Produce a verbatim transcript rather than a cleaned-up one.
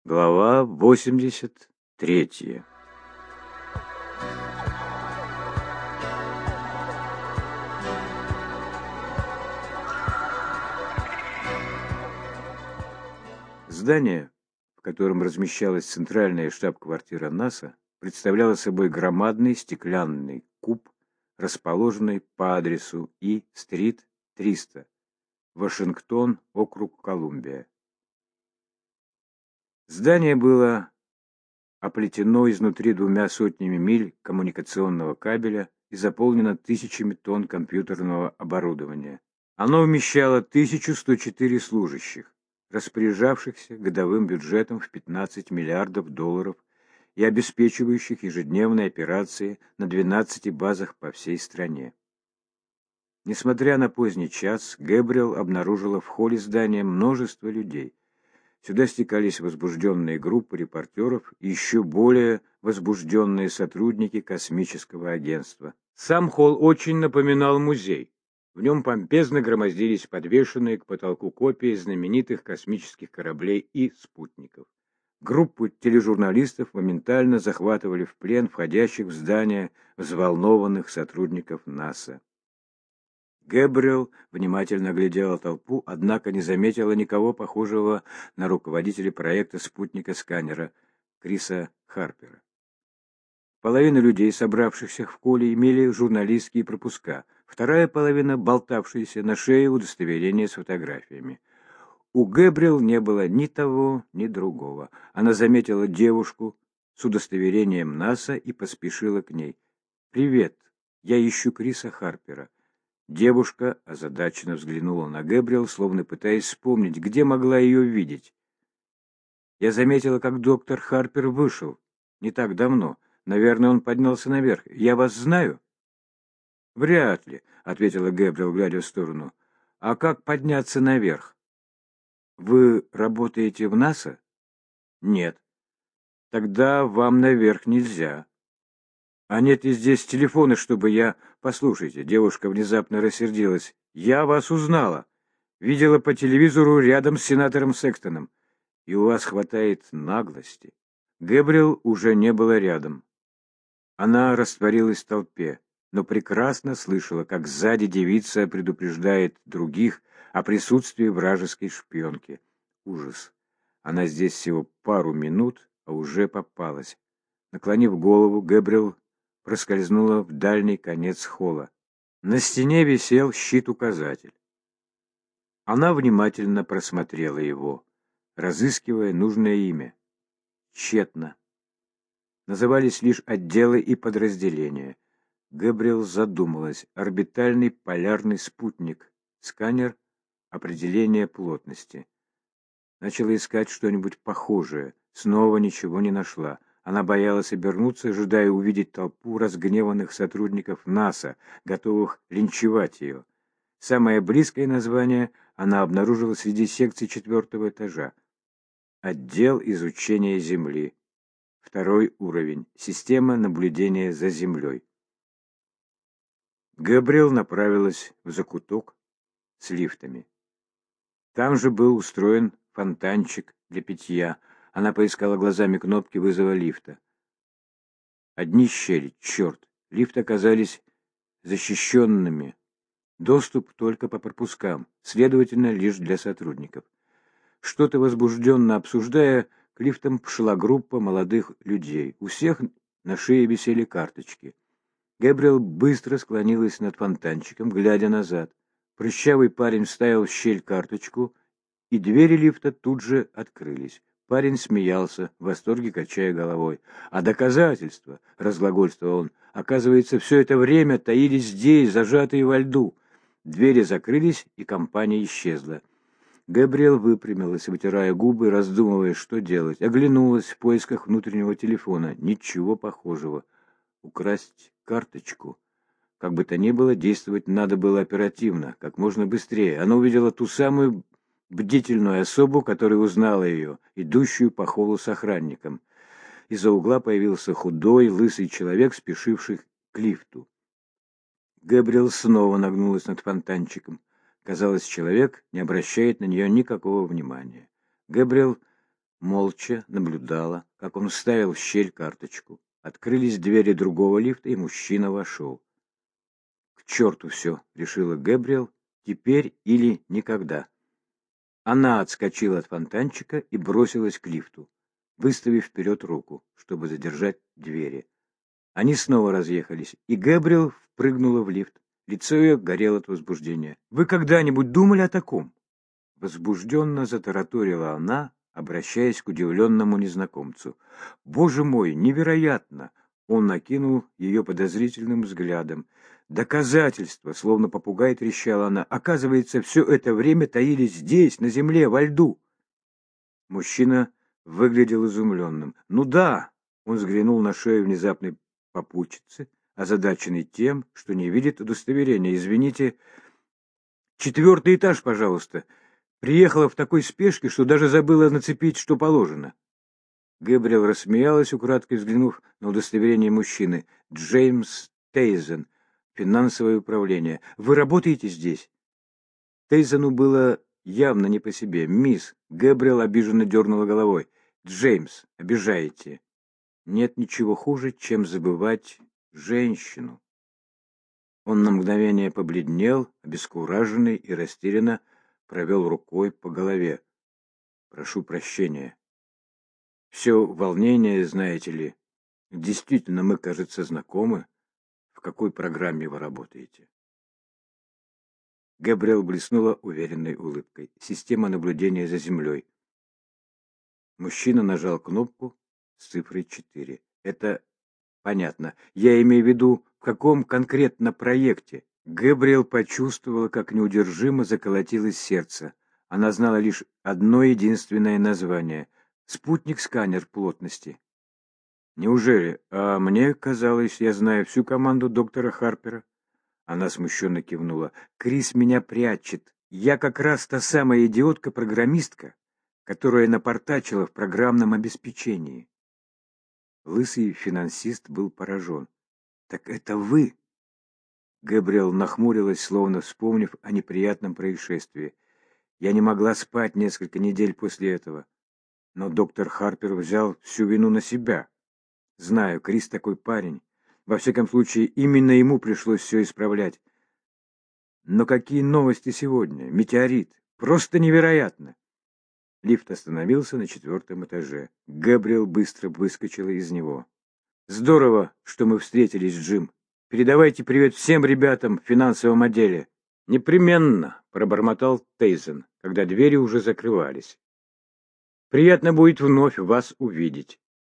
Глава восемьдесят третья. Здание, в котором размещалась центральная штаб-квартира НАСА, представляло собой громадный стеклянный куб, расположенный по адресу И-стрит триста, Вашингтон, округ Колумбия. Здание было оплетено изнутри двумя сотнями миль коммуникационного кабеля и заполнено тысячами тонн компьютерного оборудования. Оно вмещало тысячу сто четыре служащих, распоряжавшихся годовым бюджетом в пятнадцать миллиардов долларов и обеспечивающих ежедневные операции на двенадцати базах по всей стране. Несмотря на поздний час, Гэбриэл обнаружила в холле здания множество людей. Сюда стекались возбужденные группы репортеров и еще более возбужденные сотрудники космического агентства. Сам холл очень напоминал музей. В нем помпезно громоздились подвешенные к потолку копии знаменитых космических кораблей и спутников. Группу тележурналистов моментально захватывали в плен входящих в здание взволнованных сотрудников НАСА. Гэбриэл внимательно глядела толпу, однако не заметила никого похожего на руководителя проекта спутника-сканера Криса Харпера. Половина людей, собравшихся в холле, имели журналистские пропуска, вторая половина, болтавшиеся на шее, удостоверения с фотографиями. У Гэбриэл не было ни того, ни другого. Она заметила девушку с удостоверением НАСА и поспешила к ней. «Привет, я ищу Криса Харпера». Девушка озадаченно взглянула на Гэбриэл, словно пытаясь вспомнить, где могла ее видеть. «Я заметила, как доктор Харпер вышел. Не так давно. Наверное, он поднялся наверх. Я вас знаю?» «Вряд ли», — ответила Гэбриэл, глядя в сторону. «А как подняться наверх? Вы работаете в НАСА?» «Нет». «Тогда вам наверх нельзя». «А нет ли здесь телефона, чтобы я...» «Послушайте», — девушка внезапно рассердилась. «Я вас узнала. Видела по телевизору рядом с сенатором Секстоном. И у вас хватает наглости». Гэбриэл уже не было рядом. Она растворилась в толпе, но прекрасно слышала, как сзади девица предупреждает других о присутствии вражеской шпионки. Ужас. Она здесь всего пару минут, а уже попалась. Наклонив голову, Гэбриэл проскользнула в дальний конец холла. На стене висел щит-указатель. Она внимательно просмотрела его, разыскивая нужное имя. Тщетно. Назывались лишь отделы и подразделения. Гэбриэл задумалась. Орбитальный полярный спутник. Сканер. Определение плотности. Начала искать что-нибудь похожее. Снова ничего не нашла. Она боялась обернуться, ожидая увидеть толпу разгневанных сотрудников НАСА, готовых линчевать ее. Самое близкое название она обнаружила среди секций четвертого этажа. Отдел изучения Земли. Второй уровень. Система наблюдения за Землей. Гэбриэл направилась в закуток с лифтами. Там же был устроен фонтанчик для питья. Она поискала глазами кнопки вызова лифта. Одни щели, черт. Лифты оказались защищенными. Доступ только по пропускам, следовательно, лишь для сотрудников. Что-то возбужденно обсуждая, к лифтам шла группа молодых людей. У всех на шее висели карточки. Гэбриэл быстро склонилась над фонтанчиком, глядя назад. Прыщавый парень вставил в щель карточку, и двери лифта тут же открылись. Парень смеялся, в восторге качая головой. «А доказательства?» — разглагольствовал он. «Оказывается, все это время таились здесь, зажатые во льду». Двери закрылись, и компания исчезла. Гэбриэл выпрямилась, вытирая губы, раздумывая, что делать. Оглянулась в поисках внутреннего телефона. Ничего похожего. Украсть карточку. Как бы то ни было, действовать надо было оперативно, как можно быстрее. Она увидела ту самую бдительную особу, которая узнала ее, идущую по холлу с охранником. Из-за угла появился худой, лысый человек, спешивший к лифту. Гэбриэл снова нагнулась над фонтанчиком. Казалось, человек не обращает на нее никакого внимания. Гэбриэл молча наблюдала, как он вставил в щель карточку. Открылись двери другого лифта, и мужчина вошел. «К черту все», — решила Гэбриэл, — «теперь или никогда». Она отскочила от фонтанчика и бросилась к лифту, выставив вперед руку, чтобы задержать двери. Они снова разъехались, и Гэбриэл впрыгнула в лифт. Лицо ее горело от возбуждения. «Вы когда-нибудь думали о таком?» Возбужденно затараторила она, обращаясь к удивленному незнакомцу. «Боже мой, невероятно!» Он накинул ее подозрительным взглядом. «Доказательства!» — словно попугай трещала она. «Оказывается, все это время таились здесь, на земле, во льду!» Мужчина выглядел изумленным. «Ну да!» — он взглянул на шею внезапной попутчицы, озадаченный тем, что не видит удостоверения. «Извините, четвертый этаж, пожалуйста. Приехала в такой спешке, что даже забыла нацепить, что положено». Гэбриэл рассмеялась, украдкой взглянув на удостоверение мужчины. «Джеймс Тейзен, финансовое управление. Вы работаете здесь?» Тейзену было явно не по себе. «Мисс», — Гэбриэл обиженно дернула головой. «Джеймс, обижаете. Нет ничего хуже, чем забывать женщину». Он на мгновение побледнел, обескураженный и растерянно провел рукой по голове. «Прошу прощения. Все волнение, знаете ли. Действительно, мы, кажется, знакомы. В какой программе вы работаете?» Гэбриэл блеснула уверенной улыбкой. «Система наблюдения за землей». Мужчина нажал кнопку с цифрой четыре. «Это понятно. Я имею в виду, в каком конкретно проекте?» Гэбриэл почувствовала, как неудержимо заколотилось сердце. Она знала лишь одно единственное название — спутник-сканер плотности. «Неужели? А мне казалось, я знаю всю команду доктора Харпера». Она смущенно кивнула. «Крис меня прячет. Я как раз та самая идиотка-программистка, которая напортачила в программном обеспечении». Лысый финансист был поражен. «Так это вы?» Гэбриэл нахмурилась, словно вспомнив о неприятном происшествии. «Я не могла спать несколько недель после этого. Но доктор Харпер взял всю вину на себя. Знаю, Крис такой парень. Во всяком случае, именно ему пришлось все исправлять. Но какие новости сегодня? Метеорит. Просто невероятно!» Лифт остановился на четвертом этаже. Гэбриэл быстро выскочила из него. «Здорово, что мы встретились, Джим. Передавайте привет всем ребятам в финансовом отделе». «Непременно», — пробормотал Тейзен, когда двери уже закрывались. «Приятно будет вновь вас увидеть».